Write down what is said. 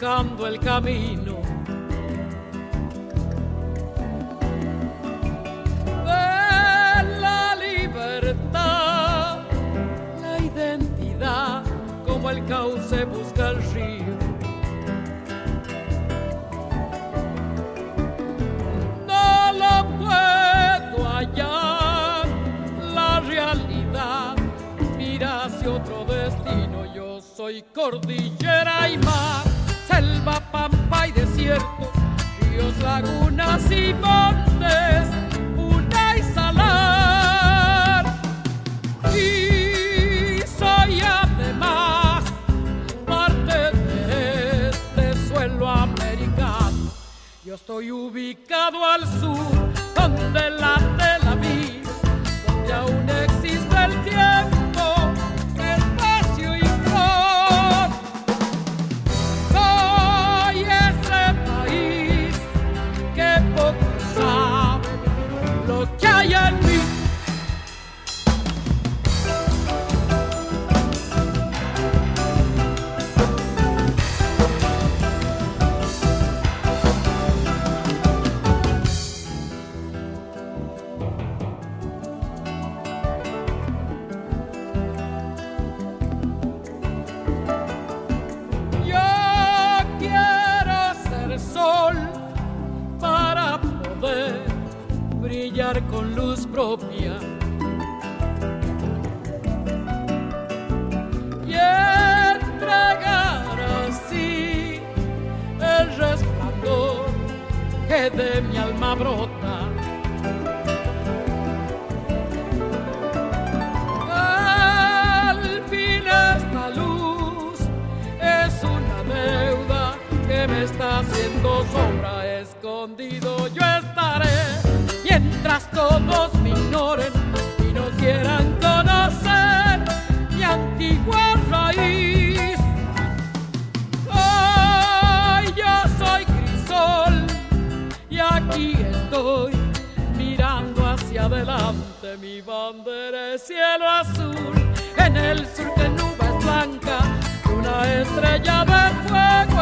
buscando el camino de la libertad, la identidad, como el cauce busca el río. No lo puedo hallar, la realidad mira hacia otro destino. Yo soy cordillera y mar, selva, pampa y desierto, ríos, lagunas y montes, una y salar. Y soy además parte de este suelo americano. Yo estoy ubicado al sur, donde late la vida, donde aún existe el tiempo, espacio y flor. Soy ese país que poco sabe lo que hay en mí. Brillar con luz propia y entregar así el resplandor que de mi alma brota. Al fin esta luz es una deuda que me está haciendo sombra. Escondido yo estaré mientras todos me ignoren y no quieran conocer mi antigua raíz. Hoy yo soy crisol y aquí estoy mirando hacia adelante. Mi bandera es cielo azul, en el sur de nubes blancas, una estrella de fuego.